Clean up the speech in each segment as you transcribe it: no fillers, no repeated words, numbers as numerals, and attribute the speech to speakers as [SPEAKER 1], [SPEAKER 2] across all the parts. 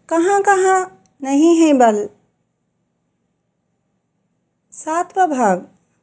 [SPEAKER 1] कहाँ कहाँ नहीं है बल। सातवां भाग।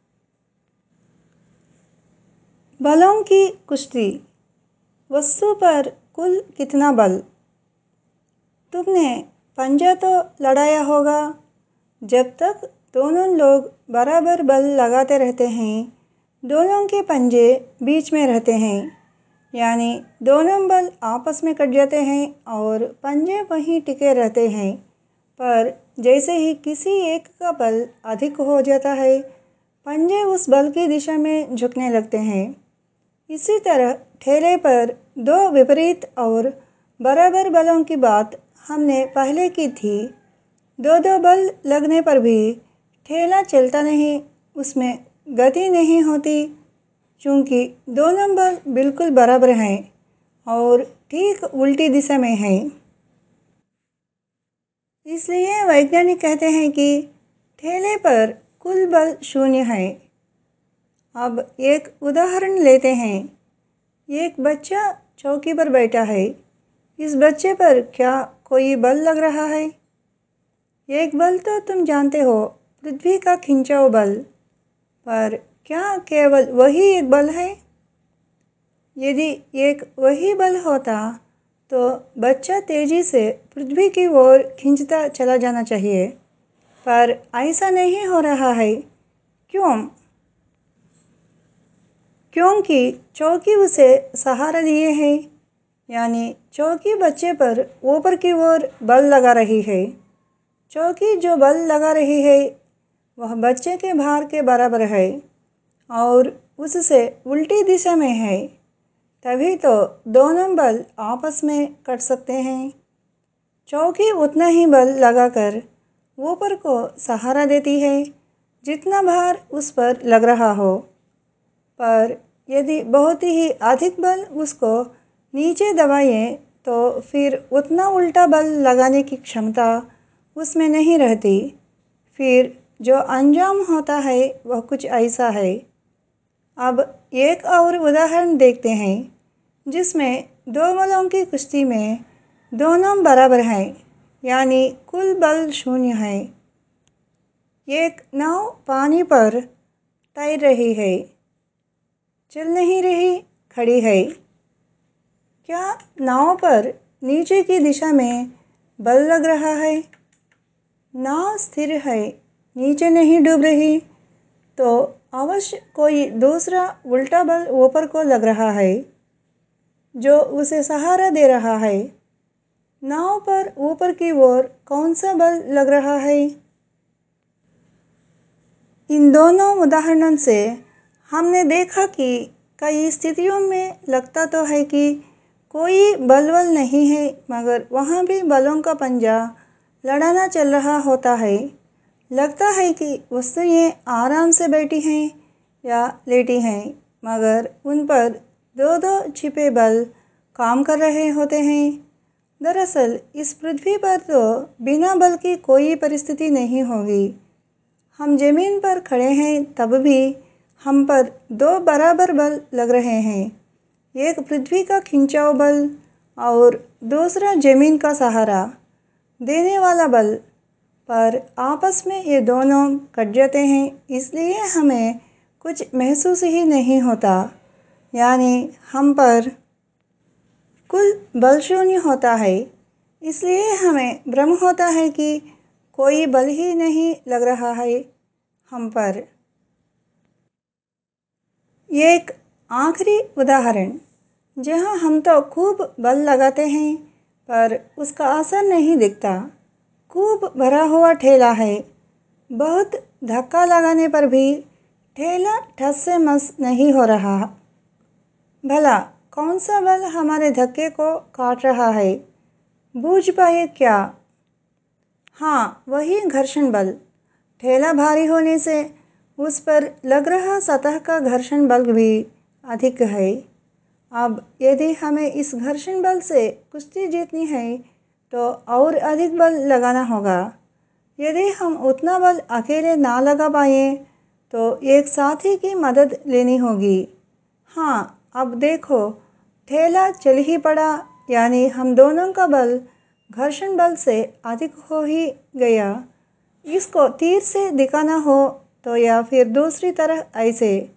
[SPEAKER 1] बलों की कुश्ती। वस्तु पर कुल कितना बल। तुमने पंजा तो लड़ाया होगा। जब तक दोनों लोग बराबर बल लगाते रहते हैं, दोनों के पंजे बीच में रहते हैं, यानी दोनों बल आपस में कट जाते हैं और पंजे वहीं टिके रहते हैं। पर जैसे ही किसी एक का बल अधिक हो जाता है, पंजे उस बल की दिशा में झुकने लगते हैं। इसी तरह ठेले पर दो विपरीत और बराबर बलों की बात हमने पहले की थी। दो दो बल लगने पर भी ठेला चलता नहीं, उसमें गति नहीं होती, क्योंकि दोनों बल बिल्कुल बराबर हैं और ठीक उल्टी दिशा में हैं। इसलिए वैज्ञानिक कहते हैं कि ठेले पर कुल बल शून्य है। अब एक उदाहरण लेते हैं। एक बच्चा चौकी पर बैठा है। इस बच्चे पर क्या कोई बल लग रहा है? एक बल तो तुम जानते हो, पृथ्वी का खिंचाव बल। पर क्या केवल वही एक बल है? यदि एक वही बल होता तो बच्चा तेजी से पृथ्वी की ओर खींचता चला जाना चाहिए, पर ऐसा नहीं हो रहा है। क्यों? क्योंकि चौकी उसे सहारा दिए है, यानी चौकी बच्चे पर ऊपर की ओर बल लगा रही है। चौकी जो बल लगा रही है वह बच्चे के भार के बराबर है और उससे उल्टी दिशा में है। तभी तो दोनों बल आपस में कट सकते हैं। चौकी उतना ही बल लगाकर ऊपर को सहारा देती है जितना भार उस पर लग रहा हो। पर यदि बहुत ही अधिक बल उसको नीचे दबाए तो फिर उतना उल्टा बल लगाने की क्षमता उसमें नहीं रहती। फिर जो अंजाम होता है वह कुछ ऐसा है। अब एक और उदाहरण देखते हैं जिसमें दो बलों की कुश्ती में दोनों बराबर हैं, यानी कुल बल शून्य है। एक नाव पानी पर तैर रही है, चल नहीं रही, खड़ी है। क्या नाव पर नीचे की दिशा में बल लग रहा है? नाव स्थिर है, नीचे नहीं डूब रही, तो अवश्य कोई दूसरा उल्टा बल ऊपर को लग रहा है जो उसे सहारा दे रहा है। नाव पर ऊपर की ओर कौन सा बल लग रहा है? इन दोनों उदाहरणों से हमने देखा कि कई स्थितियों में लगता तो है कि कोई बल नहीं है, मगर वहाँ भी बलों का पंजा लड़ाना चल रहा होता है। लगता है कि वस्तुएं आराम से बैठी हैं या लेटी हैं, मगर उन पर दो दो छिपे बल काम कर रहे होते हैं। दरअसल इस पृथ्वी पर तो बिना बल की कोई परिस्थिति नहीं होगी। हम जमीन पर खड़े हैं तब भी हम पर दो बराबर बल लग रहे हैं, एक पृथ्वी का खिंचाव बल और दूसरा जमीन का सहारा देने वाला बल। पर आपस में ये दोनों कट जाते हैं, इसलिए हमें कुछ महसूस ही नहीं होता, यानी हम पर कुल बल शून्य होता है। इसलिए हमें भ्रम होता है कि कोई बल ही नहीं लग रहा है हम पर। एक आखिरी उदाहरण जहाँ हम तो खूब बल लगाते हैं पर उसका असर नहीं दिखता। खूब भरा हुआ ठेला है, बहुत धक्का लगाने पर भी ठेला ठस से मस नहीं हो रहा। भला कौन सा बल हमारे धक्के को काट रहा है? बूझ पाए क्या? हाँ, वही घर्षण बल। ठेला भारी होने से उस पर लग रहा सतह का घर्षण बल भी अधिक है। अब यदि हमें इस घर्षण बल से कुश्ती जीतनी है तो और अधिक बल लगाना होगा। यदि हम उतना बल अकेले ना लगा पाए तो एक साथी की मदद लेनी होगी। हाँ, अब देखो, ठेला चल ही पड़ा, यानी हम दोनों का बल घर्षण बल से अधिक हो ही गया। इसको तीर से दिखाना हो तो या फिर दूसरी तरह ऐसे